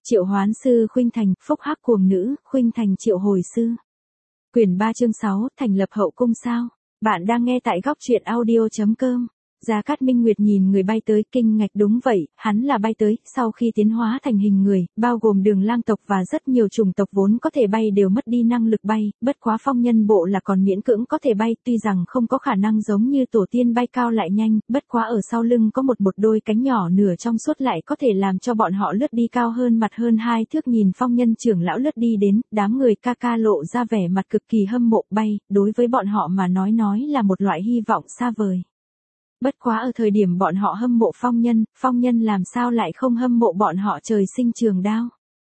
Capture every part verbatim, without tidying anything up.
Triệu hoán sư khuynh thành, phúc hắc cuồng nữ, khuynh thành triệu hồi sư. Quyển ba chương sáu, thành lập hậu cung sao? Bạn đang nghe tại góc truyện audio chấm com. Gia Cát Minh Nguyệt nhìn người bay tới, kinh ngạc, đúng vậy, hắn là bay tới, sau khi tiến hóa thành hình người, bao gồm Đường Lang tộc và rất nhiều chủng tộc vốn có thể bay đều mất đi năng lực bay, bất quá phong nhân bộ là còn miễn cưỡng có thể bay, tuy rằng không có khả năng giống như tổ tiên bay cao lại nhanh, bất quá ở sau lưng có một một đôi cánh nhỏ nửa trong suốt lại có thể làm cho bọn họ lướt đi cao hơn mặt hơn hai thước. Nhìn phong nhân trưởng lão lướt đi đến, đám người ca ca lộ ra vẻ mặt cực kỳ hâm mộ. Bay, đối với bọn họ mà nói nói là một loại hy vọng xa vời. Bất quá ở thời điểm bọn họ hâm mộ phong nhân, phong nhân làm sao lại không hâm mộ bọn họ trời sinh trường đao.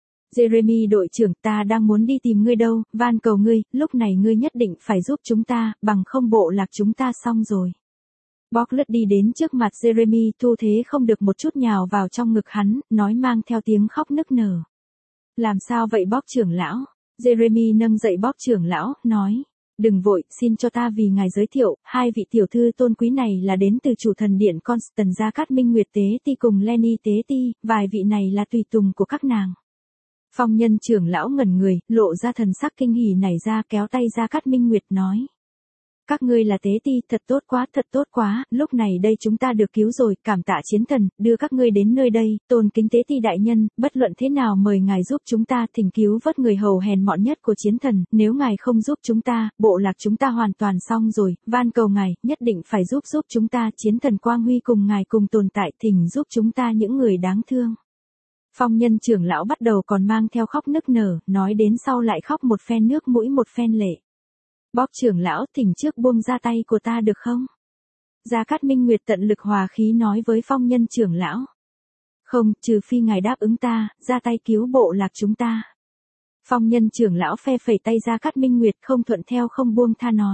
Jeremy đội trưởng, ta đang muốn đi tìm ngươi đâu, van cầu ngươi, lúc này ngươi nhất định phải giúp chúng ta, bằng không bộ lạc chúng ta xong rồi. Bóc lướt đi đến trước mặt Jeremy, thu thế không được một chút nhào vào trong ngực hắn, nói mang theo tiếng khóc nức nở. Làm sao vậy Bóc trưởng lão? Jeremy nâng dậy Bóc trưởng lão, nói. Đừng vội, xin cho ta vì ngài giới thiệu, hai vị tiểu thư tôn quý này là đến từ chủ thần điện Constant Gia Cát Minh Nguyệt Tế Ti cùng Lenny Tế Ti, vài vị này là tùy tùng của các nàng. Phong nhân trưởng lão ngẩn người, lộ ra thần sắc kinh hỉ nảy ra, kéo tay Gia Cát Minh Nguyệt nói. Các ngươi là Tế Ti, thật tốt quá, thật tốt quá, lúc này đây chúng ta được cứu rồi, cảm tạ chiến thần, đưa các ngươi đến nơi đây, tôn kính Tế Ti đại nhân, bất luận thế nào mời ngài giúp chúng ta, thỉnh cứu vớt người hầu hèn mọn nhất của chiến thần, nếu ngài không giúp chúng ta, bộ lạc chúng ta hoàn toàn xong rồi, van cầu ngài, nhất định phải giúp giúp chúng ta, chiến thần quang huy cùng ngài cùng tồn tại, thỉnh giúp chúng ta những người đáng thương. Phong nhân trưởng lão bắt đầu còn mang theo khóc nức nở, nói đến sau lại khóc một phen nước mũi một phen lệ. Bóc trưởng lão, thỉnh trước buông ra tay của ta được không? Gia Cát Minh Nguyệt tận lực hòa khí nói với phong nhân trưởng lão. Không, trừ phi ngài đáp ứng ta, ra tay cứu bộ lạc chúng ta. Phong nhân trưởng lão phe phẩy tay Gia Cát Minh Nguyệt không thuận theo không buông tha nói.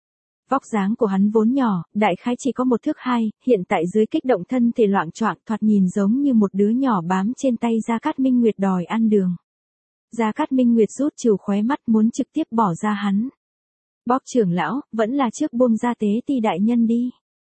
Vóc dáng của hắn vốn nhỏ, đại khái chỉ có một thước hai, hiện tại dưới kích động thân thể loạng choạng thoạt nhìn giống như một đứa nhỏ bám trên tay Gia Cát Minh Nguyệt đòi ăn đường. Gia Cát Minh Nguyệt rút trừ khóe mắt muốn trực tiếp bỏ ra hắn. Bóc trưởng lão, vẫn là trước buông ra Tế Ti đại nhân đi.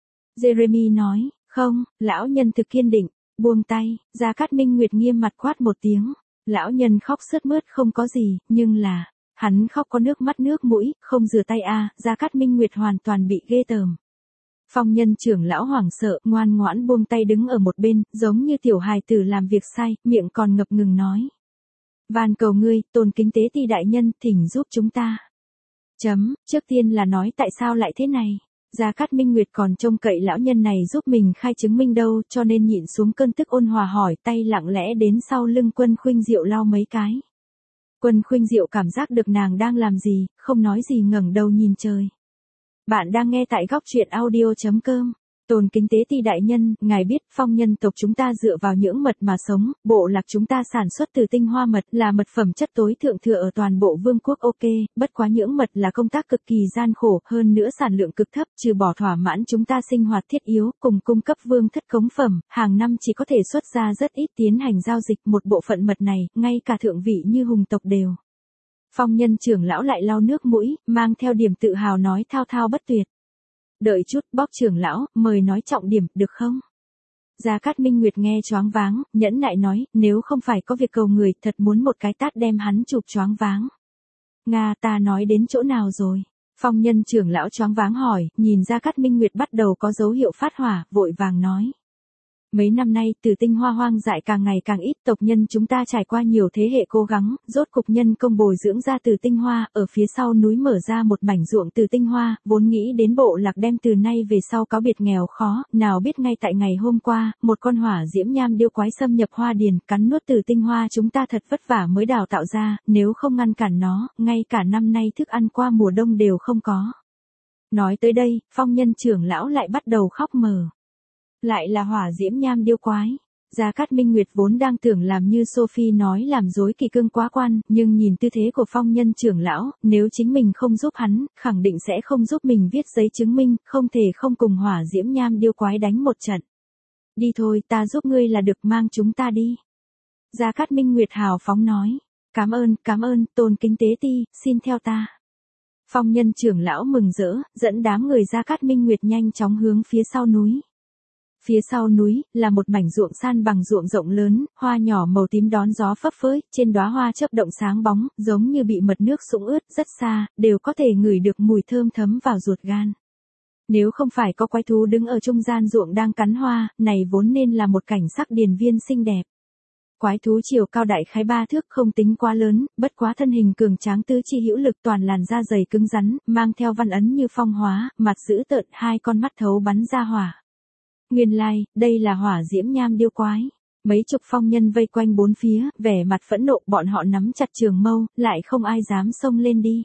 Jeremy nói, không, lão nhân thực kiên định, buông tay, Gia Cát Minh Nguyệt nghiêm mặt quát một tiếng. Lão nhân khóc sướt mướt không có gì, nhưng là, hắn khóc có nước mắt nước mũi, không rửa tay a, à, Gia Cát Minh Nguyệt hoàn toàn bị ghê tởm. Phong nhân trưởng lão hoảng sợ, ngoan ngoãn buông tay đứng ở một bên, giống như tiểu hài tử làm việc sai, miệng còn ngập ngừng nói. Van cầu ngươi, tôn kính Tế Ti đại nhân, thỉnh giúp chúng ta. Chấm, trước tiên là nói tại sao lại thế này. Gia Cát Minh Nguyệt còn trông cậy lão nhân này giúp mình khai chứng minh đâu, cho nên nhịn xuống cơn tức ôn hòa hỏi, tay lặng lẽ đến sau lưng Quân Khuynh Diệu lau mấy cái. Quân Khuynh Diệu cảm giác được nàng đang làm gì, không nói gì ngẩng đầu nhìn trời. Bạn đang nghe tại góc truyện audio chấm com. Tôn kính Tế Ti đại nhân, ngài biết phong nhân tộc chúng ta dựa vào nhưỡng mật mà sống, bộ lạc chúng ta sản xuất từ tinh hoa mật là mật phẩm chất tối thượng thừa ở toàn bộ vương quốc. Ok, bất quá nhưỡng mật là công tác cực kỳ gian khổ, hơn nữa sản lượng cực thấp, trừ bỏ thỏa mãn chúng ta sinh hoạt thiết yếu, cùng cung cấp vương thất cống phẩm, hàng năm chỉ có thể xuất ra rất ít tiến hành giao dịch. Một bộ phận mật này, ngay cả thượng vị như hùng tộc đều. Phong nhân trưởng lão lại lau nước mũi, mang theo điểm tự hào nói thao thao bất tuyệt. Đợi chút, Bóc trưởng lão, mời nói trọng điểm, được không? Gia Cát Minh Nguyệt nghe choáng váng, nhẫn nại nói, nếu không phải có việc cầu người, thật muốn một cái tát đem hắn chụp choáng váng. Nga, ta nói đến chỗ nào rồi? Phong nhân trưởng lão choáng váng hỏi, nhìn Gia Cát Minh Nguyệt bắt đầu có dấu hiệu phát hỏa, vội vàng nói. Mấy năm nay, từ tinh hoa hoang dại càng ngày càng ít, tộc nhân chúng ta trải qua nhiều thế hệ cố gắng, rốt cục nhân công bồi dưỡng ra từ tinh hoa, ở phía sau núi mở ra một mảnh ruộng từ tinh hoa, vốn nghĩ đến bộ lạc đem từ nay về sau cáo biệt nghèo khó, nào biết ngay tại ngày hôm qua, một con hỏa diễm nham điêu quái xâm nhập hoa điền, cắn nuốt từ tinh hoa chúng ta thật vất vả mới đào tạo ra, nếu không ngăn cản nó, ngay cả năm nay thức ăn qua mùa đông đều không có. Nói tới đây, phong nhân trưởng lão lại bắt đầu khóc mờ. Lại là hỏa diễm nham điêu quái. Gia Cát Minh Nguyệt vốn đang tưởng làm như Sophie nói làm dối kỳ cương quá quan, nhưng nhìn tư thế của phong nhân trưởng lão, nếu chính mình không giúp hắn, khẳng định sẽ không giúp mình viết giấy chứng minh, không thể không cùng hỏa diễm nham điêu quái đánh một trận. Đi thôi, ta giúp ngươi là được, mang chúng ta đi. Gia Cát Minh Nguyệt hào phóng nói. Cảm ơn, cảm ơn, tôn kính Tế Ti, xin theo ta. Phong nhân trưởng lão mừng rỡ, dẫn đám người Gia Cát Minh Nguyệt nhanh chóng hướng phía sau núi. Phía sau núi, là một mảnh ruộng san bằng ruộng rộng lớn, hoa nhỏ màu tím đón gió phấp phới, trên đóa hoa chớp động sáng bóng, giống như bị mật nước sũng ướt, rất xa, đều có thể ngửi được mùi thơm thấm vào ruột gan. Nếu không phải có quái thú đứng ở trung gian ruộng đang cắn hoa, này vốn nên là một cảnh sắc điền viên xinh đẹp. Quái thú chiều cao đại khái ba thước không tính quá lớn, bất quá thân hình cường tráng tứ chi hữu lực toàn làn da dày cứng rắn, mang theo văn ấn như phong hóa, mặt dữ tợn, hai con mắt thấu bắn ra hỏa. Nguyên lai, đây là hỏa diễm nham điêu quái. Mấy chục phong nhân vây quanh bốn phía, vẻ mặt phẫn nộ, bọn họ nắm chặt trường mâu, lại không ai dám xông lên đi.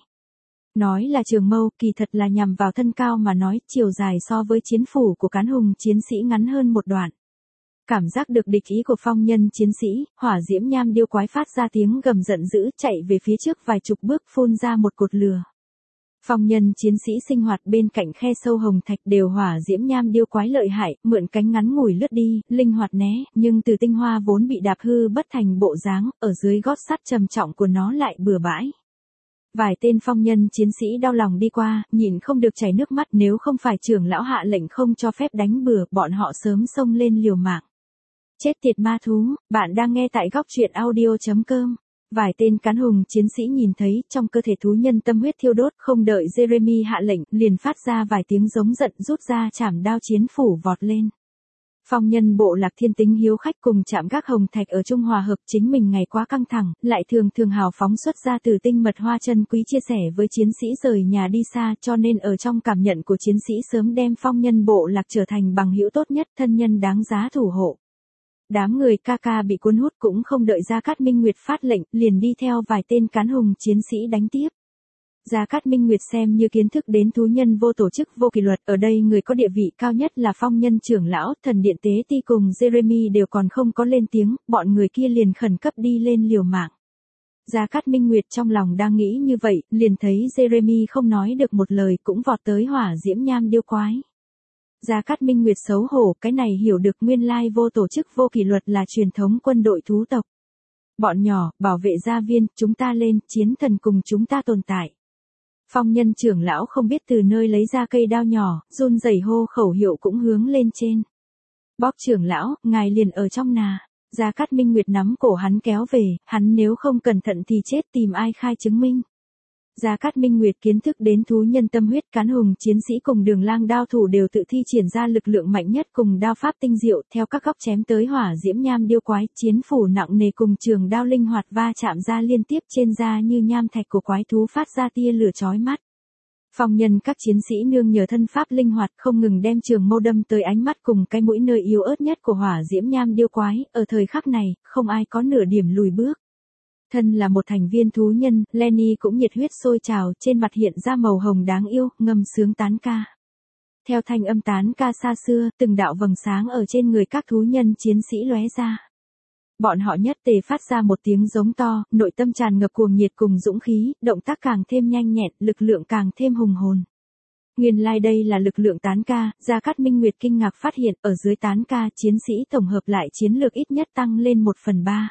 Nói là trường mâu, kỳ thật là nhằm vào thân cao mà nói, chiều dài so với chiến phủ của cán hùng chiến sĩ ngắn hơn một đoạn. Cảm giác được địch ý của phong nhân chiến sĩ, hỏa diễm nham điêu quái phát ra tiếng gầm giận dữ, chạy về phía trước vài chục bước, phun ra một cột lửa. Phong nhân chiến sĩ sinh hoạt bên cạnh khe sâu hồng thạch, đều hỏa diễm nham điêu quái lợi hại, mượn cánh ngắn ngủi lướt đi, linh hoạt né, nhưng từ tinh hoa vốn bị đạp hư bất thành bộ dáng, ở dưới gót sắt trầm trọng của nó lại bừa bãi. Vài tên phong nhân chiến sĩ đau lòng đi qua, nhìn không được chảy nước mắt, nếu không phải trưởng lão hạ lệnh không cho phép đánh bừa, bọn họ sớm xông lên liều mạng. Chết tiệt ma thú, bạn đang nghe tại góc truyện audio chấm com. Vài tên cán hùng chiến sĩ nhìn thấy, trong cơ thể thú nhân tâm huyết thiêu đốt, không đợi Jeremy hạ lệnh, liền phát ra vài tiếng giống giận, rút ra chảm đao chiến phủ vọt lên. Phong nhân bộ lạc thiên tính hiếu khách cùng chạm gác hồng thạch ở Trung Hòa hợp, chính mình ngày quá căng thẳng, lại thường thường hào phóng xuất ra từ tinh mật hoa chân quý chia sẻ với chiến sĩ rời nhà đi xa, cho nên ở trong cảm nhận của chiến sĩ sớm đem phong nhân bộ lạc trở thành bằng hữu tốt nhất, thân nhân đáng giá thủ hộ. Đám người ca ca bị cuốn hút cũng không đợi Gia Cát Minh Nguyệt phát lệnh, liền đi theo vài tên cán hùng chiến sĩ đánh tiếp. Gia Cát Minh Nguyệt xem như kiến thức đến thú nhân vô tổ chức vô kỷ luật, ở đây người có địa vị cao nhất là phong nhân trưởng lão, thần điện tế ti cùng Jeremy đều còn không có lên tiếng, bọn người kia liền khẩn cấp đi lên liều mạng. Gia Cát Minh Nguyệt trong lòng đang nghĩ như vậy, liền thấy Jeremy không nói được một lời cũng vọt tới hỏa diễm nham điêu quái. Gia Cát Minh Nguyệt xấu hổ, cái này hiểu được nguyên lai vô tổ chức vô kỷ luật là truyền thống quân đội thú tộc. Bọn nhỏ, bảo vệ gia viên, chúng ta lên, chiến thần cùng chúng ta tồn tại. Phong nhân trưởng lão không biết từ nơi lấy ra cây đao nhỏ, run rẩy hô khẩu hiệu cũng hướng lên trên. Bóp trưởng lão, ngài liền ở trong nà. Gia Cát Minh Nguyệt nắm cổ hắn kéo về, hắn nếu không cẩn thận thì chết, tìm ai khai chứng minh. Gia Cát Minh Nguyệt kiến thức đến thú nhân tâm huyết, cán hùng chiến sĩ cùng đường lang đao thủ đều tự thi triển ra lực lượng mạnh nhất cùng đao pháp tinh diệu, theo các góc chém tới hỏa diễm nham điêu quái, chiến phủ nặng nề cùng trường đao linh hoạt va chạm ra liên tiếp trên da như nham thạch của quái thú phát ra tia lửa chói mắt. Phong nhân các chiến sĩ nương nhờ thân pháp linh hoạt không ngừng đem trường mâu đâm tới ánh mắt cùng cái mũi nơi yếu ớt nhất của hỏa diễm nham điêu quái, ở thời khắc này, không ai có nửa điểm lùi bước. Thân là một thành viên thú nhân, Lenny cũng nhiệt huyết sôi trào, trên mặt hiện ra màu hồng đáng yêu, ngâm sướng tán ca. Theo thanh âm tán ca xa xưa, từng đạo vầng sáng ở trên người các thú nhân chiến sĩ lóe ra. Bọn họ nhất tề phát ra một tiếng giống to, nội tâm tràn ngập cuồng nhiệt cùng dũng khí, động tác càng thêm nhanh nhẹn, lực lượng càng thêm hùng hồn. Nguyên lai like đây là lực lượng tán ca, Gia Cát Minh Nguyệt kinh ngạc phát hiện, ở dưới tán ca, chiến sĩ tổng hợp lại chiến lược ít nhất tăng lên một phần ba.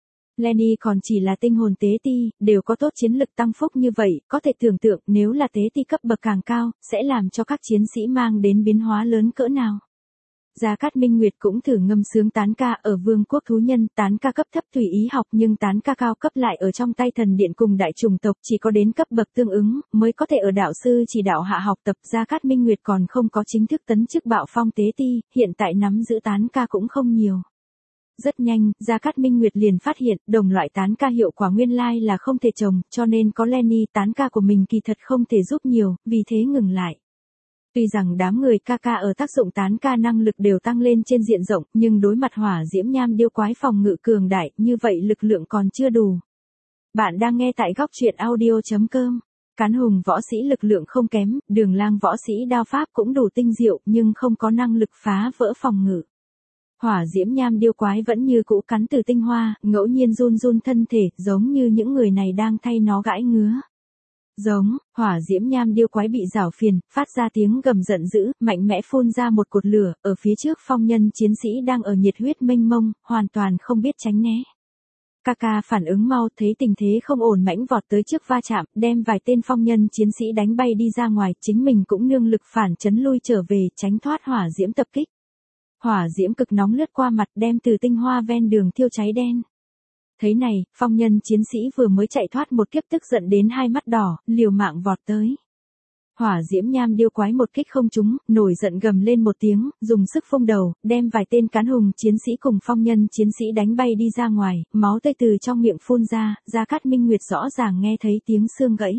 Lenny còn chỉ là tinh hồn tế ti, đều có tốt chiến lực tăng phúc như vậy, có thể tưởng tượng nếu là tế ti cấp bậc càng cao, sẽ làm cho các chiến sĩ mang đến biến hóa lớn cỡ nào. Gia Cát Minh Nguyệt cũng thử ngâm sướng tán ca ở vương quốc thú nhân, tán ca cấp thấp tùy ý học nhưng tán ca cao cấp lại ở trong tay thần điện cùng đại chủng tộc chỉ có đến cấp bậc tương ứng, mới có thể ở đạo sư chỉ đạo hạ học tập. Gia Cát Minh Nguyệt còn không có chính thức tấn chức bạo phong tế ti, hiện tại nắm giữ tán ca cũng không nhiều. Rất nhanh, Gia Cát Minh Nguyệt liền phát hiện, đồng loại tán ca hiệu quả nguyên lai là không thể trồng, cho nên có Lenny tán ca của mình kỳ thật không thể giúp nhiều, vì thế ngừng lại. Tuy rằng đám người ca ca ở tác dụng tán ca năng lực đều tăng lên trên diện rộng, nhưng đối mặt hỏa diễm nham điêu quái phòng ngự cường đại, như vậy lực lượng còn chưa đủ. Bạn đang nghe tại góc truyện audio chấm com. Cán hùng võ sĩ lực lượng không kém, đường lang võ sĩ đao pháp cũng đủ tinh diệu, nhưng không có năng lực phá vỡ phòng ngự. Hỏa diễm nham điêu quái vẫn như cũ cắn từ tinh hoa, ngẫu nhiên run run thân thể, giống như những người này đang thay nó gãi ngứa. Giống, hỏa diễm nham điêu quái bị giảo phiền, phát ra tiếng gầm giận dữ, mạnh mẽ phun ra một cột lửa, ở phía trước phong nhân chiến sĩ đang ở nhiệt huyết mênh mông, hoàn toàn không biết tránh né. Kaka phản ứng mau, thấy tình thế không ổn mãnh vọt tới trước va chạm, đem vài tên phong nhân chiến sĩ đánh bay đi ra ngoài, chính mình cũng nương lực phản chấn lui trở về, tránh thoát hỏa diễm tập kích. Hỏa diễm cực nóng lướt qua mặt đem từ tinh hoa ven đường thiêu cháy đen. Thấy này, phong nhân chiến sĩ vừa mới chạy thoát một kiếp tức giận đến hai mắt đỏ, liều mạng vọt tới. Hỏa diễm nham điêu quái một kích không trúng, nổi giận gầm lên một tiếng, dùng sức phông đầu, đem vài tên cán hùng chiến sĩ cùng phong nhân chiến sĩ đánh bay đi ra ngoài, máu tươi từ trong miệng phun ra, Gia Cát Minh Nguyệt rõ ràng nghe thấy tiếng xương gãy.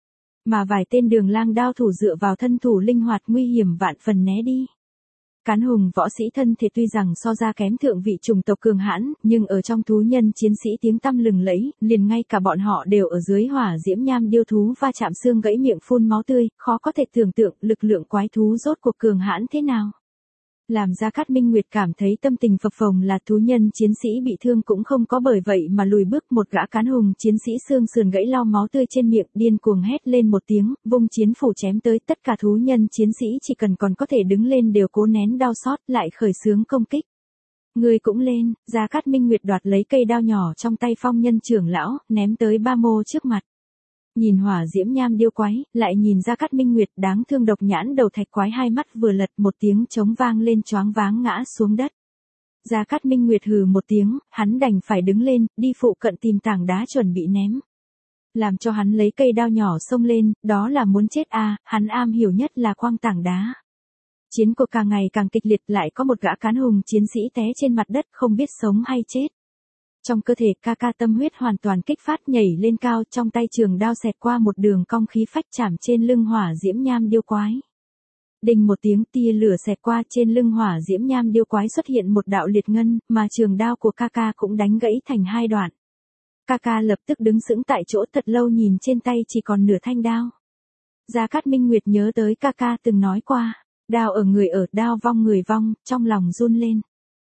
Mà vài tên đường lang đao thủ dựa vào thân thủ linh hoạt nguy hiểm vạn phần né đi. Cán hùng võ sĩ thân thể tuy rằng so ra kém thượng vị chủng tộc cường hãn, nhưng ở trong thú nhân chiến sĩ tiếng tăm lừng lẫy, liền ngay cả bọn họ đều ở dưới hỏa diễm nham điêu thú va chạm xương gãy miệng phun máu tươi, khó có thể tưởng tượng lực lượng quái thú rốt cuộc cường hãn thế nào. Làm Gia Cát Minh Nguyệt cảm thấy tâm tình phập phồng là thú nhân chiến sĩ bị thương cũng không có bởi vậy mà lùi bước, một gã cán hùng chiến sĩ xương sườn gãy lau máu tươi trên miệng, điên cuồng hét lên một tiếng, vung chiến phủ chém tới, tất cả thú nhân chiến sĩ chỉ cần còn có thể đứng lên đều cố nén đau xót, lại khởi xướng công kích. Người cũng lên, Gia Cát Minh Nguyệt đoạt lấy cây đao nhỏ trong tay phong nhân trưởng lão, ném tới Ba Mô trước mặt. Nhìn hỏa diễm nham điêu quái, lại nhìn Gia Cát Minh Nguyệt đáng thương độc nhãn đầu thạch quái hai mắt vừa lật một tiếng trống vang lên choáng váng ngã xuống đất. Gia Cát Minh Nguyệt hừ một tiếng, hắn đành phải đứng lên, đi phụ cận tìm tảng đá chuẩn bị ném. Làm cho hắn lấy cây đao nhỏ xông lên, đó là muốn chết à, hắn am hiểu nhất là quăng tảng đá. Chiến cuộc càng ngày càng kịch liệt, lại có một gã cán hùng chiến sĩ té trên mặt đất không biết sống hay chết. Trong cơ thể ca ca tâm huyết hoàn toàn kích phát nhảy lên cao, trong tay trường đao xẹt qua một đường cong khí phách chạm trên lưng hỏa diễm nham điêu quái. Đình một tiếng, tia lửa xẹt qua, trên lưng hỏa diễm nham điêu quái xuất hiện một đạo liệt ngân, mà trường đao của ca ca cũng đánh gãy thành hai đoạn. Ca ca lập tức đứng sững tại chỗ thật lâu nhìn trên tay chỉ còn nửa thanh đao. Gia Cát Minh Nguyệt nhớ tới ca ca từng nói qua, đao ở người ở, đao vong người vong, trong lòng run lên.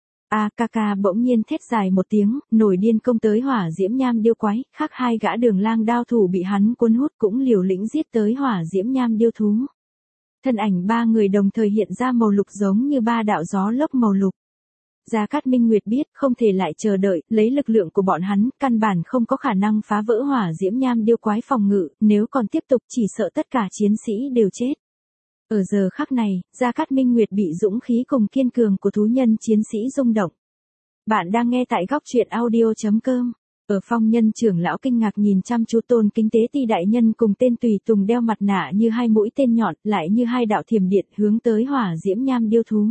A ca ca bỗng nhiên thét dài một tiếng, nổi điên công tới hỏa diễm nham điêu quái, khác hai gã đường lang đao thủ bị hắn cuốn hút cũng liều lĩnh giết tới hỏa diễm nham điêu thú. Thân ảnh ba người đồng thời hiện ra màu lục giống như ba đạo gió lốc màu lục. Gia Cát Minh Nguyệt biết không thể lại chờ đợi, lấy lực lượng của bọn hắn, căn bản không có khả năng phá vỡ hỏa diễm nham điêu quái phòng ngự, nếu còn tiếp tục chỉ sợ tất cả chiến sĩ đều chết. Ở giờ khắc này, Gia Cát Minh Nguyệt bị dũng khí cùng kiên cường của thú nhân chiến sĩ rung động. Bạn đang nghe tại góc truyện audio.com. Ở phong nhân trưởng lão kinh ngạc nhìn chăm chú Tôn Kính Tế Ti đại nhân cùng tên tùy tùng đeo mặt nạ như hai mũi tên nhọn, lại như hai đạo thiểm điện hướng tới hỏa diễm nham điêu thú.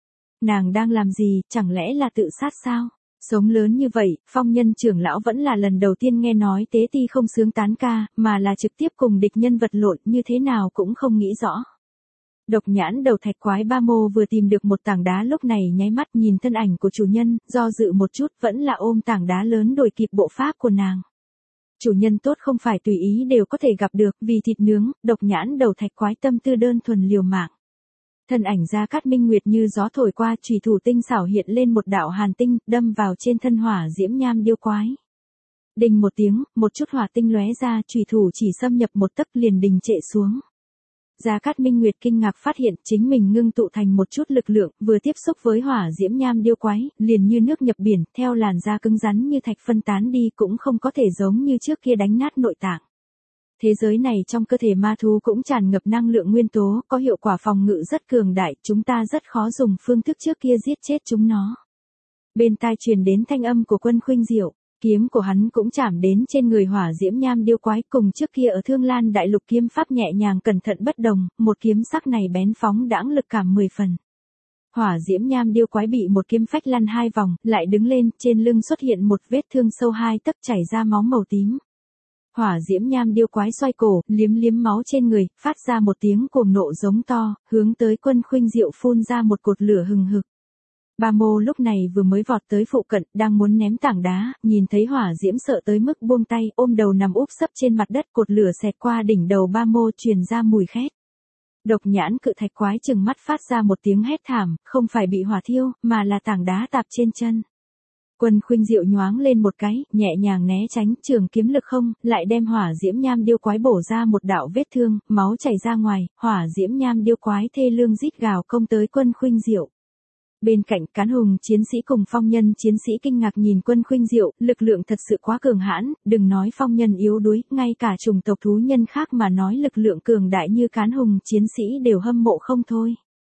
Nàng đang làm gì, chẳng lẽ là tự sát sao? Sống lớn như vậy, phong nhân trưởng lão vẫn là lần đầu tiên nghe nói Tế Ti không sướng tán ca, mà là trực tiếp cùng địch nhân vật lộn, như thế nào cũng không nghĩ rõ. Độc nhãn đầu thạch quái Ba Mô vừa tìm được một tảng đá, lúc này nháy mắt nhìn thân ảnh của chủ nhân, do dự một chút vẫn là ôm tảng đá lớn đuổi kịp bộ pháp của nàng. Chủ nhân tốt không phải tùy ý đều có thể gặp được, vì thịt nướng, độc nhãn đầu thạch quái tâm tư đơn thuần liều mạng. Thân ảnh Gia Cát Minh Nguyệt như gió thổi qua, chùy thủ tinh xảo hiện lên một đạo hàn tinh, đâm vào trên thân hỏa diễm nham điêu quái. Đình một tiếng, một chút hỏa tinh lóe ra, chùy thủ chỉ xâm nhập một tấc liền đình trệ xuống. Gia Cát Minh Nguyệt kinh ngạc phát hiện chính mình ngưng tụ thành một chút lực lượng, vừa tiếp xúc với hỏa diễm nham điêu quái, liền như nước nhập biển, theo làn da cứng rắn như thạch phân tán đi, cũng không có thể giống như trước kia đánh nát nội tạng. Thế giới này trong cơ thể ma thú cũng tràn ngập năng lượng nguyên tố, có hiệu quả phòng ngự rất cường đại, chúng ta rất khó dùng phương thức trước kia giết chết chúng nó. Bên tai truyền đến thanh âm của Quân Khuynh Diệu. Kiếm của hắn cũng chạm đến trên người hỏa diễm nham điêu quái, cùng trước kia ở Thương Lan Đại Lục kiếm pháp nhẹ nhàng cẩn thận bất đồng, một kiếm sắc này bén phóng đãng lực cảm mười phần. Hỏa diễm nham điêu quái bị một kiếm phách lăn hai vòng, lại đứng lên, trên lưng xuất hiện một vết thương sâu hai tấc chảy ra máu màu tím. Hỏa diễm nham điêu quái xoay cổ, liếm liếm máu trên người, phát ra một tiếng cuồng nộ giống to, hướng tới Quân Khuynh Diệu phun ra một cột lửa hừng hực. Ba Mô lúc này vừa mới vọt tới phụ cận, đang muốn ném tảng đá, nhìn thấy hỏa diễm sợ tới mức buông tay, ôm đầu nằm úp sấp trên mặt đất, cột lửa xẹt qua đỉnh đầu Ba Mô truyền ra mùi khét. Độc nhãn cự thạch quái chừng mắt phát ra một tiếng hét thảm, không phải bị hỏa thiêu, mà là tảng đá tạp trên chân. Quân Khuynh Diệu nhoáng lên một cái, nhẹ nhàng né tránh, trường kiếm lực không, lại đem hỏa diễm nham điêu quái bổ ra một đạo vết thương, máu chảy ra ngoài, hỏa diễm nham điêu quái thê lương rít gào công tới Quân Khuynh Diệu. Bên cạnh cán hùng chiến sĩ cùng phong nhân chiến sĩ kinh ngạc nhìn Quân Khuynh Diệu, lực lượng thật sự quá cường hãn, đừng nói phong nhân yếu đuối, ngay cả chủng tộc thú nhân khác mà nói lực lượng cường đại như cán hùng chiến sĩ đều hâm mộ không thôi.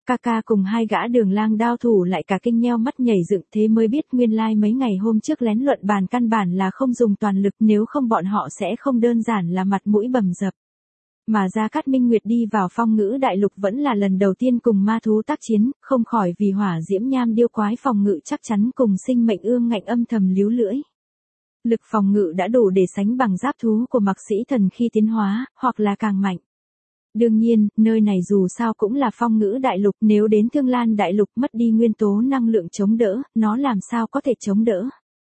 Ca ca cùng hai gã đường lang đao thủ lại cả kinh nheo mắt nhảy dựng, thế mới biết nguyên lai mấy ngày hôm trước lén luận bàn căn bản là không dùng toàn lực, nếu không bọn họ sẽ không đơn giản là mặt mũi bầm dập. Mà Gia Cát Minh Nguyệt đi vào Phong Ngữ Đại Lục vẫn là lần đầu tiên cùng ma thú tác chiến, không khỏi vì hỏa diễm nham điêu quái phòng ngự chắc chắn cùng sinh mệnh ương ngạnh âm thầm líu lưỡi. Lực phòng ngự đã đủ để sánh bằng giáp thú của Mạc Sĩ Thần khi tiến hóa, hoặc là càng mạnh. Đương nhiên, nơi này dù sao cũng là Phong Ngữ Đại Lục, nếu đến Thương Lan Đại Lục mất đi nguyên tố năng lượng chống đỡ, nó làm sao có thể chống đỡ.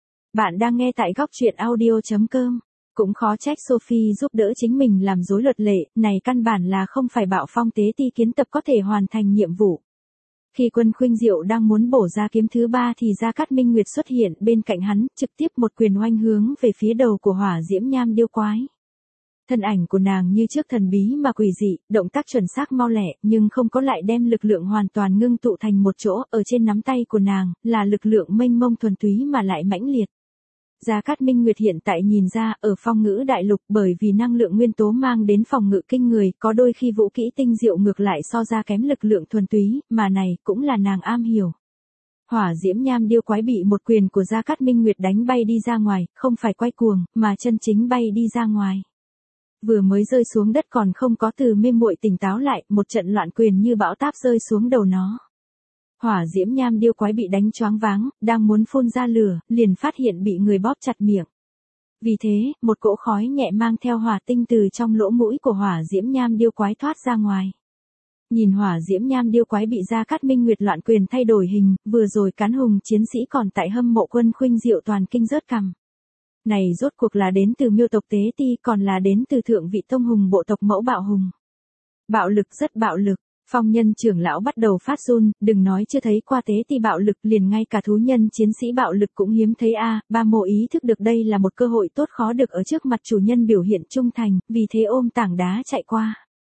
Bạn đang nghe tại góc truyện audio chấm com. Cũng khó trách Sophie giúp đỡ chính mình làm rối luật lệ, này căn bản là không phải Bạo Phong tế ti kiến tập có thể hoàn thành nhiệm vụ. Khi Quân Khuynh Diệu đang muốn bổ ra kiếm thứ ba thì Gia Cát Minh Nguyệt xuất hiện bên cạnh hắn, trực tiếp một quyền oanh hướng về phía đầu của hỏa diễm nham điêu quái. Thân ảnh của nàng như trước thần bí mà quỷ dị, động tác chuẩn xác mau lẹ, nhưng không có lại đem lực lượng hoàn toàn ngưng tụ thành một chỗ, ở trên nắm tay của nàng, là lực lượng mênh mông thuần túy mà lại mãnh liệt. Gia Cát Minh Nguyệt hiện tại nhìn ra, ở Phong Ngữ Đại Lục bởi vì năng lượng nguyên tố mang đến phòng ngự kinh người, có đôi khi vũ kỹ tinh diệu ngược lại so ra kém lực lượng thuần túy, mà này cũng là nàng am hiểu. Hỏa diễm nham điêu quái bị một quyền của Gia Cát Minh Nguyệt đánh bay đi ra ngoài, không phải quay cuồng, mà chân chính bay đi ra ngoài. Vừa mới rơi xuống đất còn không có từ mê muội tỉnh táo lại, một trận loạn quyền như bão táp rơi xuống đầu nó. Hỏa diễm nham điêu quái bị đánh choáng váng, đang muốn phun ra lửa, liền phát hiện bị người bóp chặt miệng. Vì thế, một cỗ khói nhẹ mang theo hỏa tinh từ trong lỗ mũi của hỏa diễm nham điêu quái thoát ra ngoài. Nhìn hỏa diễm nham điêu quái bị Gia Cát Minh Nguyệt loạn quyền thay đổi hình, vừa rồi cán hùng chiến sĩ còn tại hâm mộ Quân Khuynh Diệu toàn kinh rớt cằm. Này rốt cuộc là đến từ Miêu tộc Tế Ti, còn là đến từ Thượng vị tông hùng bộ tộc Mẫu Bạo Hùng. Bạo lực rất bạo lực. Phong Nhân trưởng lão bắt đầu phát run, đừng nói chưa thấy qua Tế Ti bạo lực, liền ngay cả thú nhân chiến sĩ bạo lực cũng hiếm thấy a. À, Ba Mộ ý thức được đây là một cơ hội tốt khó được ở trước mặt chủ nhân biểu hiện trung thành, vì thế ôm tảng đá chạy qua.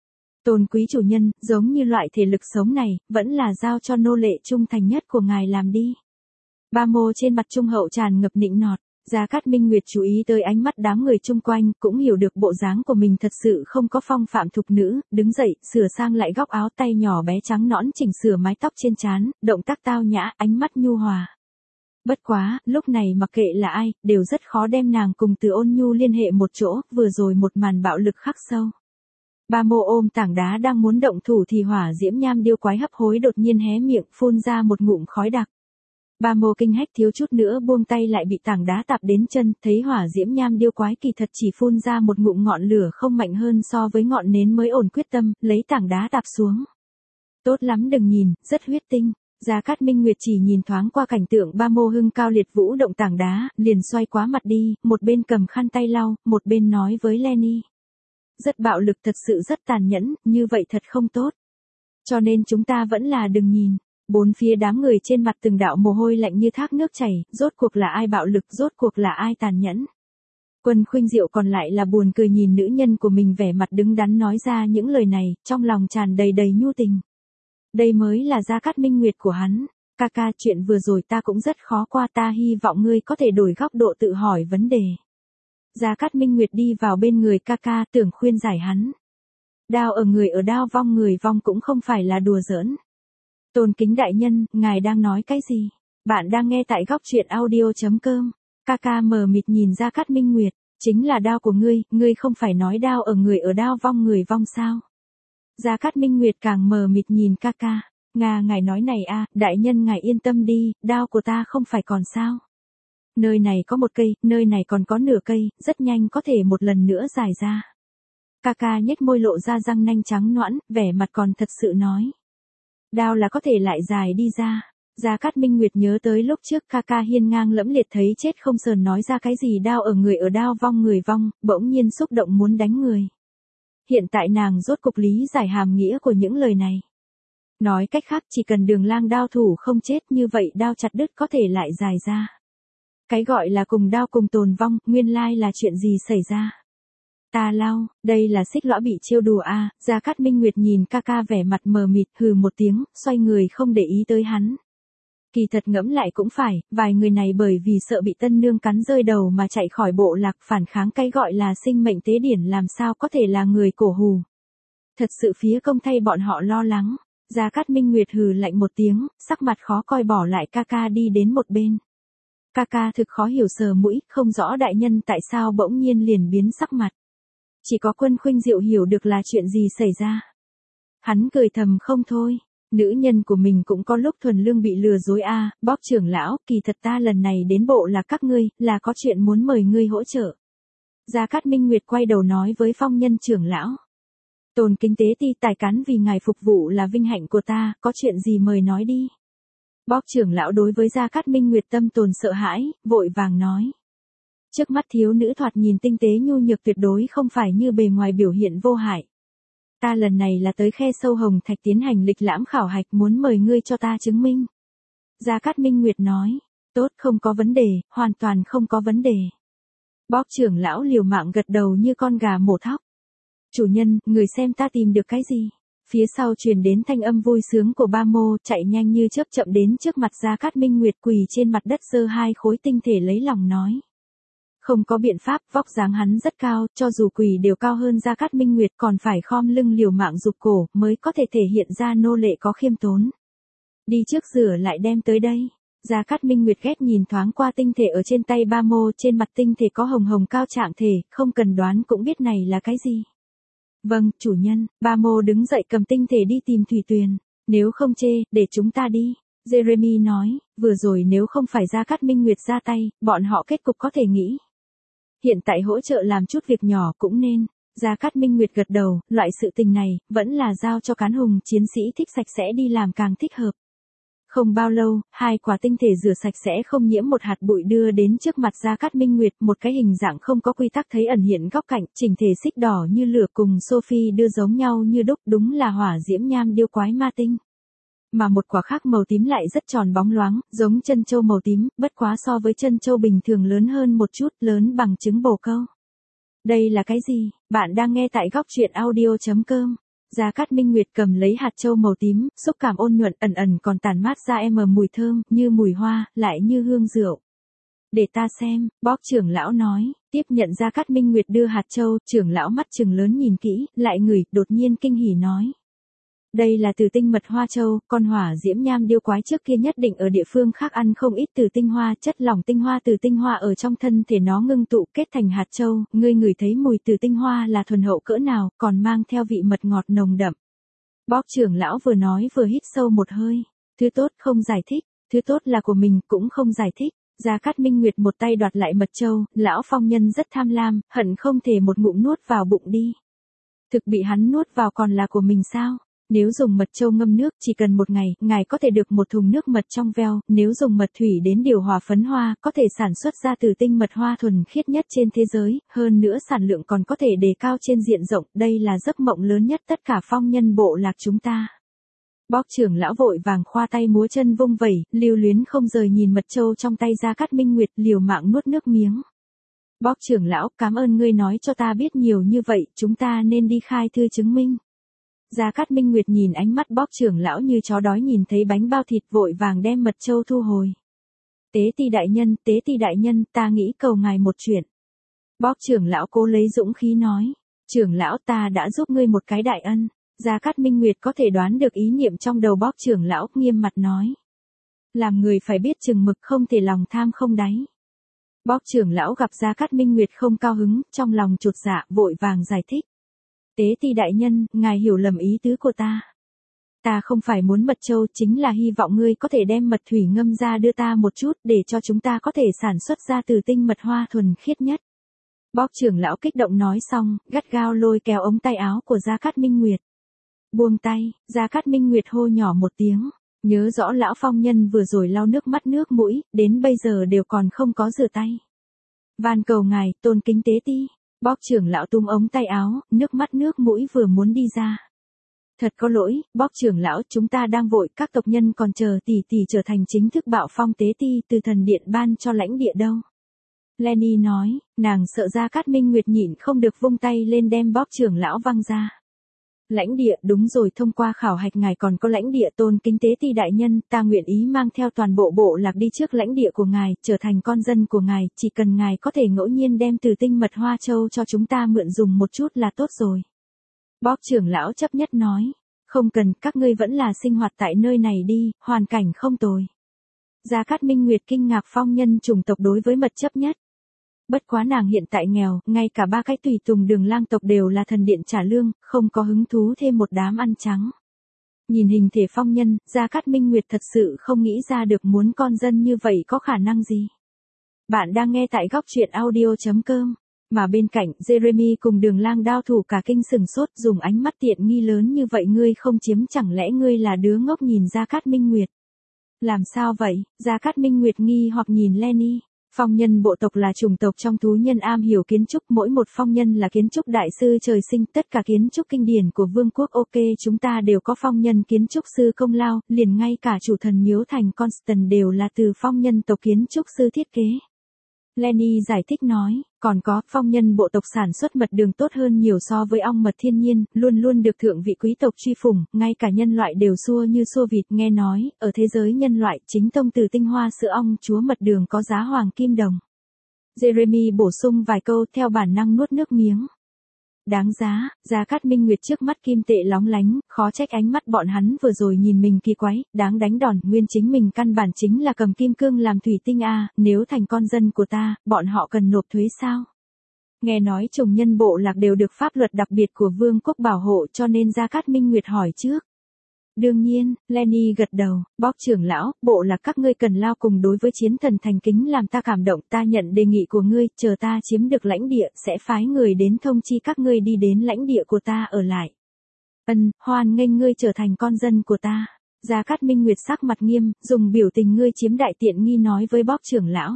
Tôn quý chủ nhân, giống như loại thể lực sống này, vẫn là giao cho nô lệ trung thành nhất của ngài làm đi. Ba Mộ trên mặt trung hậu tràn ngập nịnh nọt. Gia Cát Minh Nguyệt chú ý tới ánh mắt đám người chung quanh, cũng hiểu được bộ dáng của mình thật sự không có phong phạm thục nữ, đứng dậy, sửa sang lại góc áo, tay nhỏ bé trắng nõn chỉnh sửa mái tóc trên trán, động tác tao nhã, ánh mắt nhu hòa. Bất quá, lúc này mặc kệ là ai, đều rất khó đem nàng cùng Từ Ôn Nhu liên hệ một chỗ, vừa rồi một màn bạo lực khắc sâu. Ba Mộ ôm tảng đá đang muốn động thủ thì hỏa diễm nham điêu quái hấp hối đột nhiên hé miệng, phun ra một ngụm khói đặc. Ba Mộ kinh hách thiếu chút nữa buông tay lại bị tảng đá tạp đến chân, thấy hỏa diễm nham điêu quái kỳ thật chỉ phun ra một ngụm ngọn lửa không mạnh hơn so với ngọn nến mới ổn quyết tâm, lấy tảng đá tạp xuống. Tốt lắm đừng nhìn, rất huyết tinh. Gia Cát Minh Nguyệt chỉ nhìn thoáng qua cảnh tượng Ba Mộ hưng cao liệt vũ động tảng đá, liền xoay quá mặt đi, một bên cầm khăn tay lau, một bên nói với Lenny. Rất bạo lực, thật sự rất tàn nhẫn, như vậy thật không tốt. Cho nên chúng ta vẫn là đừng nhìn. Bốn phía đám người trên mặt từng đạo mồ hôi lạnh như thác nước chảy, rốt cuộc là ai bạo lực, rốt cuộc là ai tàn nhẫn. Quân Khuynh Diệu còn lại là buồn cười nhìn nữ nhân của mình vẻ mặt đứng đắn nói ra những lời này, trong lòng tràn đầy đầy nhu tình. Đây mới là Gia Cát Minh Nguyệt của hắn. Ca ca, chuyện vừa rồi ta cũng rất khó qua, ta hy vọng ngươi có thể đổi góc độ tự hỏi vấn đề. Gia Cát Minh Nguyệt đi vào bên người ca ca, tưởng khuyên giải hắn. Đao ở người ở đao vong người vong cũng không phải là đùa giỡn. Tôn kính đại nhân, ngài đang nói cái gì? Bạn đang nghe tại góc truyện audio chấm com. Ca ca mờ mịt nhìn Gia Cát Minh Nguyệt, chính là đao của ngươi, ngươi không phải nói đao ở người ở đao vong người vong sao? Gia Cát Minh Nguyệt càng mờ mịt nhìn ca ca, Nga ngài nói này a, à, đại nhân ngài yên tâm đi, đao của ta không phải còn sao? Nơi này có một cây, nơi này còn có nửa cây, rất nhanh có thể một lần nữa dài ra. Ca ca nhếch môi lộ ra răng nanh trắng nõn, vẻ mặt còn thật sự nói. Đao là có thể lại dài đi ra. Gia Cát Minh Nguyệt nhớ tới lúc trước ca ca hiên ngang lẫm liệt thấy chết không sờn nói ra cái gì đao ở người ở đao vong người vong, bỗng nhiên xúc động muốn đánh người. Hiện tại nàng rốt cục lý giải hàm nghĩa của những lời này. Nói cách khác chỉ cần Đường Lang đao thủ không chết như vậy đao chặt đứt có thể lại dài ra. Cái gọi là cùng đao cùng tồn vong, nguyên lai là chuyện gì xảy ra? Ta lao, đây là Xích Lõa bị trêu đùa a. À. Gia Cát Minh Nguyệt nhìn ca ca vẻ mặt mờ mịt, hừ một tiếng, xoay người không để ý tới hắn. Kỳ thật ngẫm lại cũng phải, vài người này bởi vì sợ bị tân nương cắn rơi đầu mà chạy khỏi bộ lạc phản kháng cái gọi là sinh mệnh tế điển làm sao có thể là người cổ hù. Thật sự phía công thay bọn họ lo lắng. Gia Cát Minh Nguyệt hừ lạnh một tiếng, sắc mặt khó coi bỏ lại ca ca đi đến một bên. Ca ca thực khó hiểu sờ mũi, không rõ đại nhân tại sao bỗng nhiên liền biến sắc mặt. Chỉ có Quân Khuynh Diệu hiểu được là chuyện gì xảy ra. Hắn cười thầm không thôi, nữ nhân của mình cũng có lúc thuần lương bị lừa dối a, à, Bóp trưởng lão, kỳ thật ta lần này đến bộ là các ngươi, là có chuyện muốn mời ngươi hỗ trợ. Gia Cát Minh Nguyệt quay đầu nói với Phong Nhân trưởng lão. Tồn Kính tế ti tài cán vì ngài phục vụ là vinh hạnh của ta, có chuyện gì mời nói đi. Bóp trưởng lão đối với Gia Cát Minh Nguyệt tâm tồn sợ hãi, vội vàng nói. Trước mắt thiếu nữ thoạt nhìn tinh tế nhu nhược tuyệt đối không phải như bề ngoài biểu hiện vô hại. Ta lần này là tới khe sâu Hồng Thạch tiến hành lịch lãm khảo hạch muốn mời ngươi cho ta chứng minh. Gia Cát Minh Nguyệt nói, tốt không có vấn đề, hoàn toàn không có vấn đề. Bóp trưởng lão liều mạng gật đầu như con gà mổ thóc. Chủ nhân, người xem ta tìm được cái gì? Phía sau truyền đến thanh âm vui sướng của Ba Mô, chạy nhanh như chớp chậm đến trước mặt Gia Cát Minh Nguyệt quỳ trên mặt đất giơ hai khối tinh thể lấy lòng nói. Không có biện pháp, vóc dáng hắn rất cao, cho dù quỳ đều cao hơn Gia Cát Minh Nguyệt còn phải khom lưng liều mạng rụt cổ, mới có thể thể hiện ra nô lệ có khiêm tốn. Đi trước rửa lại đem tới đây. Gia Cát Minh Nguyệt ghét nhìn thoáng qua tinh thể ở trên tay Ba Mô, trên mặt tinh thể có hồng hồng cao trạng thể, không cần đoán cũng biết này là cái gì. Vâng, chủ nhân, Ba Mô đứng dậy cầm tinh thể đi tìm Thủy Tuyền. Nếu không chê, để chúng ta đi. Jeremy nói, vừa rồi nếu không phải Gia Cát Minh Nguyệt ra tay, bọn họ kết cục có thể nghĩ. Hiện tại hỗ trợ làm chút việc nhỏ cũng nên. Gia Cát Minh Nguyệt gật đầu, loại sự tình này, vẫn là giao cho cán hùng chiến sĩ thích sạch sẽ đi làm càng thích hợp. Không bao lâu, hai quả tinh thể rửa sạch sẽ không nhiễm một hạt bụi đưa đến trước mặt Gia Cát Minh Nguyệt, một cái hình dạng không có quy tắc thấy ẩn hiện góc cạnh, chỉnh thể xích đỏ như lửa cùng Sophie đưa giống nhau như đúc, đúng là hỏa diễm nham điêu quái ma tinh. Mà một quả khác màu tím lại rất tròn bóng loáng, giống chân châu màu tím, bất quá so với chân châu bình thường lớn hơn một chút, lớn bằng trứng bồ câu. Đây là cái gì? Bạn đang nghe tại góc truyện audio chấm com. Gia Cát Minh Nguyệt cầm lấy hạt châu màu tím, xúc cảm ôn nhuận ẩn ẩn còn tản mát ra em mùi thơm, như mùi hoa, lại như hương rượu. Để ta xem, Bóp trưởng lão nói, tiếp nhận Gia Cát Minh Nguyệt đưa hạt châu, trưởng lão mắt trừng lớn nhìn kỹ, lại ngửi, đột nhiên kinh hỉ nói. Đây là từ tinh mật hoa châu, con hỏa diễm nham điêu quái trước kia nhất định ở địa phương khác ăn không ít từ tinh hoa, chất lỏng tinh hoa từ tinh hoa ở trong thân thể nó ngưng tụ kết thành hạt châu, ngươi ngửi thấy mùi từ tinh hoa là thuần hậu cỡ nào, còn mang theo vị mật ngọt nồng đậm. Bóp trưởng lão vừa nói vừa hít sâu một hơi, thứ tốt không giải thích, thứ tốt là của mình cũng không giải thích. Gia Cát Minh Nguyệt một tay đoạt lại mật châu, lão phong nhân rất tham lam, hận không thể một ngụm nuốt vào bụng đi. Thực bị hắn nuốt vào còn là của mình sao? Nếu dùng mật châu ngâm nước chỉ cần một ngày, ngài có thể được một thùng nước mật trong veo, nếu dùng mật thủy đến điều hòa phấn hoa, có thể sản xuất ra từ tinh mật hoa thuần khiết nhất trên thế giới, hơn nữa sản lượng còn có thể đề cao trên diện rộng, đây là giấc mộng lớn nhất tất cả phong nhân bộ lạc chúng ta. Bóp trưởng lão vội vàng khoa tay múa chân vung vẩy, lưu luyến không rời nhìn mật châu trong tay Gia Cát Minh Nguyệt, liều mạng nuốt nước miếng. Bóp trưởng lão, cảm ơn ngươi nói cho ta biết nhiều như vậy, chúng ta nên đi khai thư chứng minh. Gia Cát Minh Nguyệt nhìn ánh mắt Bóp trưởng lão như chó đói nhìn thấy bánh bao thịt, vội vàng đem mật châu thu hồi. Tế ti đại nhân, tế ti đại nhân, ta nghĩ cầu ngài một chuyện. Bóp trưởng lão cố lấy dũng khí nói. Trưởng lão, ta đã giúp ngươi một cái đại ân. Gia Cát Minh Nguyệt có thể đoán được ý niệm trong đầu Bóp trưởng lão, nghiêm mặt nói. Làm người phải biết chừng mực, không thể lòng tham không đáy. Bóp trưởng lão gặp Gia Cát Minh Nguyệt không cao hứng, trong lòng chột dạ, vội vàng giải thích. Tế ti đại nhân, ngài hiểu lầm ý tứ của ta. Ta không phải muốn mật châu, chính là hy vọng ngươi có thể đem mật thủy ngâm ra đưa ta một chút, để cho chúng ta có thể sản xuất ra từ tinh mật hoa thuần khiết nhất. Bóp trưởng lão kích động nói xong, gắt gao lôi kéo ống tay áo của Gia Cát Minh Nguyệt. Buông tay, Gia Cát Minh Nguyệt hô nhỏ một tiếng, nhớ rõ lão phong nhân vừa rồi lau nước mắt nước mũi, đến bây giờ đều còn không có rửa tay. Van cầu ngài, tôn kính tế ti. Bóp trưởng lão tung ống tay áo, nước mắt nước mũi vừa muốn đi ra. Thật có lỗi, Bóp trưởng lão, chúng ta đang vội, các tộc nhân còn chờ tỷ tỷ trở thành chính thức bạo phong tế ti từ thần điện ban cho lãnh địa đâu. Lenny nói, nàng sợ Gia Cát Minh Nguyệt nhịn không được vung tay lên đem Bóp trưởng lão văng ra. Lãnh địa, đúng rồi, thông qua khảo hạch ngài còn có lãnh địa, tôn kính tế ti đại nhân, ta nguyện ý mang theo toàn bộ bộ lạc đi trước lãnh địa của ngài, trở thành con dân của ngài, chỉ cần ngài có thể ngẫu nhiên đem từ tinh mật hoa châu cho chúng ta mượn dùng một chút là tốt rồi. Bóp trưởng lão chấp nhất nói, Không cần, các ngươi vẫn là sinh hoạt tại nơi này đi, hoàn cảnh không tồi. Gia Cát Minh Nguyệt kinh ngạc phong nhân chủng tộc đối với mật chấp nhất. Bất quá nàng hiện tại nghèo, ngay cả ba cái tùy tùng Đường Lang tộc đều là thần điện trả lương, không có hứng thú thêm một đám ăn trắng. Nhìn hình thể phong nhân, Gia Cát Minh Nguyệt thật sự không nghĩ ra được muốn con dân như vậy có khả năng gì. Bạn đang nghe tại góc truyện audio.com. Mà bên cạnh, Jeremy cùng Đường Lang đao thủ cả kinh sừng sốt dùng ánh mắt tiện nghi lớn như vậy ngươi không chiếm chẳng lẽ ngươi là đứa ngốc nhìn Gia Cát Minh Nguyệt. Làm sao vậy, Gia Cát Minh Nguyệt nghi hoặc nhìn Lenny. Phong nhân bộ tộc là chủng tộc trong thú nhân am hiểu kiến trúc, mỗi một phong nhân là kiến trúc đại sư trời sinh, tất cả kiến trúc kinh điển của vương quốc ok chúng ta đều có phong nhân kiến trúc sư công lao, liền ngay cả chủ thần miếu thành Constant đều là từ phong nhân tộc kiến trúc sư thiết kế. Lenny giải thích nói, còn có, phong nhân bộ tộc sản xuất mật đường tốt hơn nhiều so với ong mật thiên nhiên, luôn luôn được thượng vị quý tộc truy phủng, ngay cả nhân loại đều xua như xua vịt, nghe nói, ở thế giới nhân loại, chính tông từ tinh hoa sữa ong chúa mật đường có giá hoàng kim đồng. Jeremy bổ sung vài câu theo bản năng nuốt nước miếng. Đáng giá, Gia Cát Minh Nguyệt trước mắt kim tệ lóng lánh, khó trách ánh mắt bọn hắn vừa rồi nhìn mình kỳ quái, đáng đánh đòn, nguyên chính mình căn bản chính là cầm kim cương làm thủy tinh a, nếu thành con dân của ta, bọn họ cần nộp thuế sao? Nghe nói chủng nhân bộ lạc đều được pháp luật đặc biệt của vương quốc bảo hộ cho nên Gia Cát Minh Nguyệt hỏi trước. Đương nhiên, Lenny gật đầu, bóc trưởng lão, bộ lạc các ngươi cần lao cùng đối với chiến thần thành kính làm ta cảm động, ta nhận đề nghị của ngươi, chờ ta chiếm được lãnh địa, sẽ phái người đến thông chi các ngươi đi đến lãnh địa của ta ở lại. Ân, hoan nghênh ngươi trở thành con dân của ta. Gia Cát Minh Nguyệt sắc mặt nghiêm, dùng biểu tình ngươi chiếm đại tiện nghi nói với bóc trưởng lão.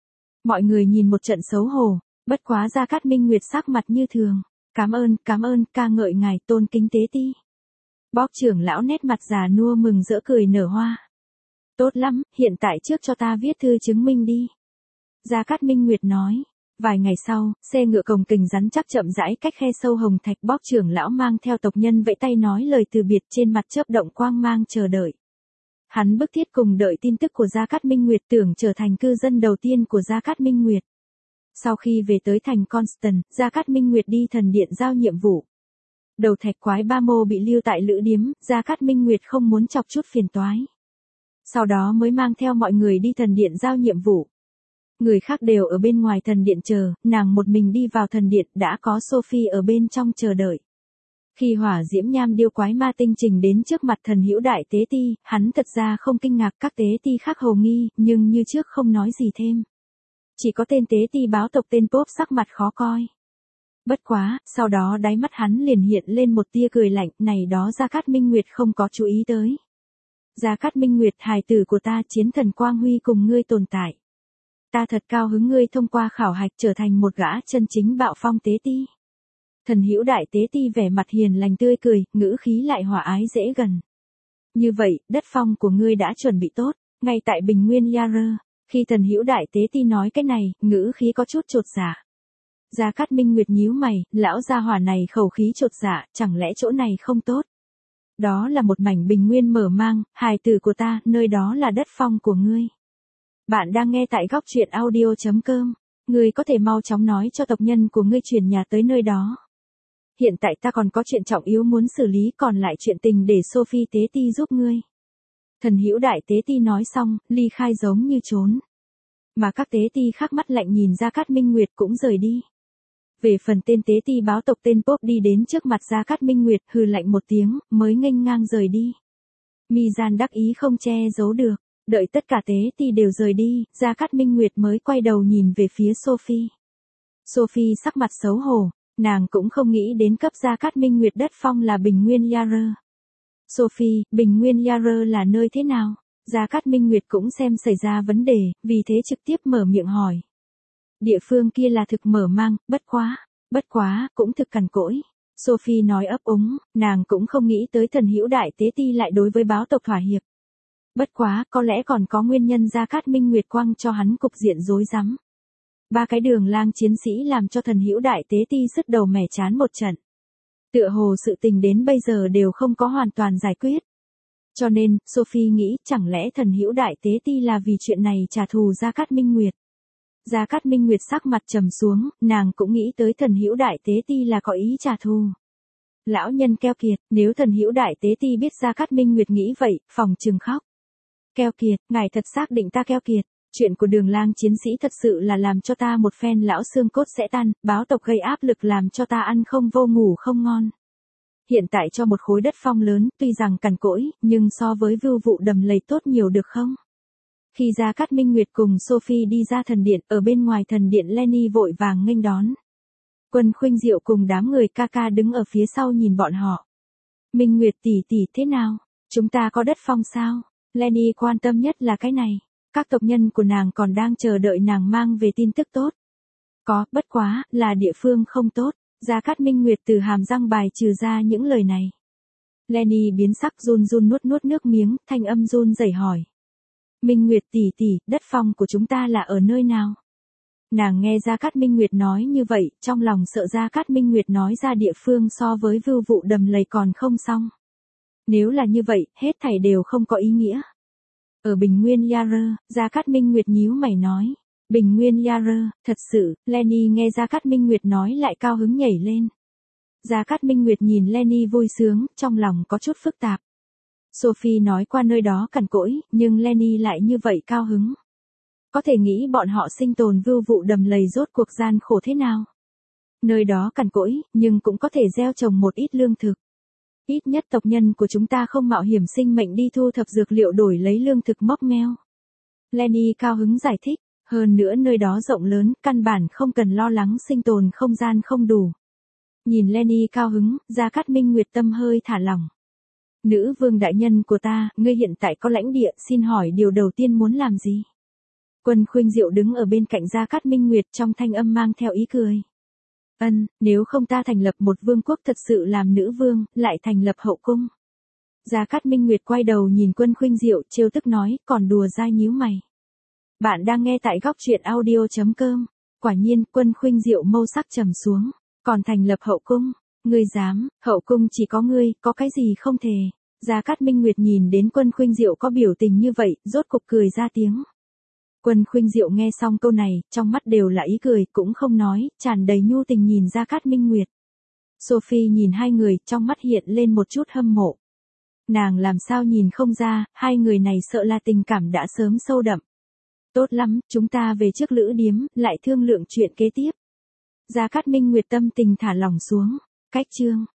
Mọi người nhìn một trận xấu hổ, bất quá Gia Cát Minh Nguyệt sắc mặt như thường. Cảm ơn, cảm ơn, ca ngợi ngài, tôn kính tế ti. Bóc trưởng lão nét mặt già nua mừng rỡ cười nở hoa. Tốt lắm, hiện tại trước cho ta viết thư chứng minh đi. Gia Cát Minh Nguyệt nói. Vài ngày sau, xe ngựa cồng kềnh rắn chắc chậm rãi cách khe sâu hồng thạch, bóc trưởng lão mang theo tộc nhân vẫy tay nói lời từ biệt, trên mặt chớp động quang mang chờ đợi. Hắn bức thiết cùng đợi tin tức của Gia Cát Minh Nguyệt, tưởng trở thành cư dân đầu tiên của Gia Cát Minh Nguyệt. Sau khi về tới thành Constant, Gia Cát Minh Nguyệt đi thần điện giao nhiệm vụ. Đầu thạch quái ba mô bị lưu tại lữ điếm, Gia Cát Minh Nguyệt không muốn chọc chút phiền toái. Sau đó mới mang theo mọi người đi thần điện giao nhiệm vụ. Người khác đều ở bên ngoài thần điện chờ, nàng một mình đi vào thần điện, đã có Sophie ở bên trong chờ đợi. Khi hỏa diễm nham điêu quái ma tinh trình đến trước mặt thần hữu đại tế ti, hắn thật ra không kinh ngạc, các tế ti khác hầu nghi, nhưng như trước không nói gì thêm. Chỉ có tên tế ti báo tộc tên Pop sắc mặt khó coi. Bất quá, sau đó đáy mắt hắn liền hiện lên một tia cười lạnh, này đó Gia Cát Minh Nguyệt không có chú ý tới. Gia Cát Minh Nguyệt, hài tử của ta, chiến thần Quang Huy cùng ngươi tồn tại. Ta thật cao hứng ngươi thông qua khảo hạch trở thành một gã chân chính bạo phong tế ti. Thần hữu đại tế ti vẻ mặt hiền lành tươi cười, ngữ khí lại hòa ái dễ gần. Như vậy, đất phong của ngươi đã chuẩn bị tốt, ngay tại Bình Nguyên Yarer. Khi thần hữu đại tế ti nói cái này, ngữ khí có chút chột dạ. Gia Cát Minh Nguyệt nhíu mày, lão gia hỏa này khẩu khí chột dạ, chẳng lẽ chỗ này không tốt? Đó là một mảnh bình nguyên mở mang, hài tử của ta, nơi đó là đất phong của ngươi. Bạn đang nghe tại góc truyện audio.com, ngươi có thể mau chóng nói cho tộc nhân của ngươi chuyển nhà tới nơi đó. Hiện tại ta còn có chuyện trọng yếu muốn xử lý, còn lại chuyện tình để Sophie tế ti giúp ngươi. Thần hữu đại tế ti nói xong, ly khai giống như trốn. Mà các tế ti khác mắt lạnh nhìn Gia Cát Minh Nguyệt cũng rời đi. Về phần tên tế ti báo tộc tên Pop đi đến trước mặt Gia Cát Minh Nguyệt, hừ lạnh một tiếng, mới nghênh ngang rời đi. Mi-gian đắc ý không che giấu được, đợi tất cả tế ti đều rời đi, Gia Cát Minh Nguyệt mới quay đầu nhìn về phía Sophie. Sophie sắc mặt xấu hổ, nàng cũng không nghĩ đến cấp Gia Cát Minh Nguyệt đất phong là Bình Nguyên Yarer. Sophie, Bình Nguyên Yarer là nơi thế nào? Gia Cát Minh Nguyệt cũng xem xảy ra vấn đề, vì thế trực tiếp mở miệng hỏi. Địa phương kia là thực mở mang, bất quá, bất quá, cũng thực cằn cỗi. Sophie nói ấp úng, nàng cũng không nghĩ tới thần hữu đại tế ti lại đối với báo tộc thỏa hiệp. Bất quá, có lẽ còn có nguyên nhân Gia Cát Minh Nguyệt quăng cho hắn cục diện rối rắm. Ba cái Đường Lang chiến sĩ làm cho thần hữu đại tế ti sứt đầu mẻ chán một trận. Tựa hồ sự tình đến bây giờ đều không có hoàn toàn giải quyết. Cho nên, Sophie nghĩ chẳng lẽ thần hữu đại tế ti là vì chuyện này trả thù Gia Cát Minh Nguyệt. Gia Cát Minh Nguyệt sắc mặt trầm xuống, nàng cũng nghĩ tới thần hữu đại tế ti là có ý trả thù. Lão nhân keo kiệt, nếu thần hữu đại tế ti biết Gia Cát Minh Nguyệt nghĩ vậy, phòng trừng khóc. Keo kiệt, ngài thật xác định ta keo kiệt. Chuyện của Đường Lang chiến sĩ thật sự là làm cho ta một phen lão xương cốt sẽ tan, báo tộc gây áp lực làm cho ta ăn không vô ngủ không ngon. Hiện tại cho một khối đất phong lớn, tuy rằng cằn cỗi, nhưng so với vưu vụ đầm lầy tốt nhiều được không? Khi Gia Cát Minh Nguyệt cùng Sophie đi ra thần điện, ở bên ngoài thần điện Lenny vội vàng nghênh đón. Quân Khuynh Diệu cùng đám người ca ca đứng ở phía sau nhìn bọn họ. Minh Nguyệt tỷ tỷ thế nào? Chúng ta có đất phong sao? Lenny quan tâm nhất là cái này. Các tộc nhân của nàng còn đang chờ đợi nàng mang về tin tức tốt. Có, bất quá, là địa phương không tốt. Gia Cát Minh Nguyệt từ hàm răng bài trừ ra những lời này. Lenny biến sắc run run nuốt nuốt nước miếng, thanh âm run rẩy hỏi. Minh Nguyệt tỷ tỷ, đất phong của chúng ta là ở nơi nào? Nàng nghe Gia Cát Minh Nguyệt nói như vậy, trong lòng sợ Gia Cát Minh Nguyệt nói ra địa phương so với vưu vụ đầm lầy còn không xong. Nếu là như vậy, hết thảy đều không có ý nghĩa. Ở Bình Nguyên Yara, Gia Cát Minh Nguyệt nhíu mày nói. Bình Nguyên Yara, thật sự, Lenny nghe Gia Cát Minh Nguyệt nói lại cao hứng nhảy lên. Gia Cát Minh Nguyệt nhìn Lenny vui sướng, trong lòng có chút phức tạp. Sophie nói qua nơi đó cằn cỗi, nhưng Lenny lại như vậy cao hứng. Có thể nghĩ bọn họ sinh tồn vưu vụ đầm lầy rốt cuộc gian khổ thế nào. Nơi đó cằn cỗi, nhưng cũng có thể gieo trồng một ít lương thực. Ít nhất tộc nhân của chúng ta không mạo hiểm sinh mệnh đi thu thập dược liệu đổi lấy lương thực móc meo. Lenny cao hứng giải thích, hơn nữa nơi đó rộng lớn, căn bản không cần lo lắng sinh tồn không gian không đủ. Nhìn Lenny cao hứng, Gia Cát Minh Nguyệt tâm hơi thả lỏng. Nữ vương đại nhân của ta, ngươi hiện tại có lãnh địa, xin hỏi điều đầu tiên muốn làm gì? Quân Khuynh Diệu đứng ở bên cạnh Gia Cát Minh Nguyệt trong thanh âm mang theo ý cười. Ân, nếu không ta thành lập một vương quốc thật sự làm nữ vương, lại thành lập hậu cung. Gia Cát Minh Nguyệt quay đầu nhìn Quân Khuynh Diệu trêu tức nói, còn đùa dai nhíu mày. Bạn đang nghe tại góc truyện audio chấm com. Quả nhiên, Quân Khuynh Diệu mâu sắc trầm xuống. Còn thành lập hậu cung, ngươi dám, hậu cung chỉ có ngươi, có cái gì không thể. Gia Cát Minh Nguyệt nhìn đến Quân Khuynh Diệu có biểu tình như vậy, rốt cục cười ra tiếng. Quân Khuynh Diệu nghe xong câu này, trong mắt đều là ý cười, cũng không nói, tràn đầy nhu tình nhìn Gia Cát Minh Nguyệt. Sophie nhìn hai người, trong mắt hiện lên một chút hâm mộ. Nàng làm sao nhìn không ra, hai người này sợ là tình cảm đã sớm sâu đậm. Tốt lắm, chúng ta về trước lữ điếm, lại thương lượng chuyện kế tiếp. Gia Cát Minh Nguyệt tâm tình thả lỏng xuống. Cách chương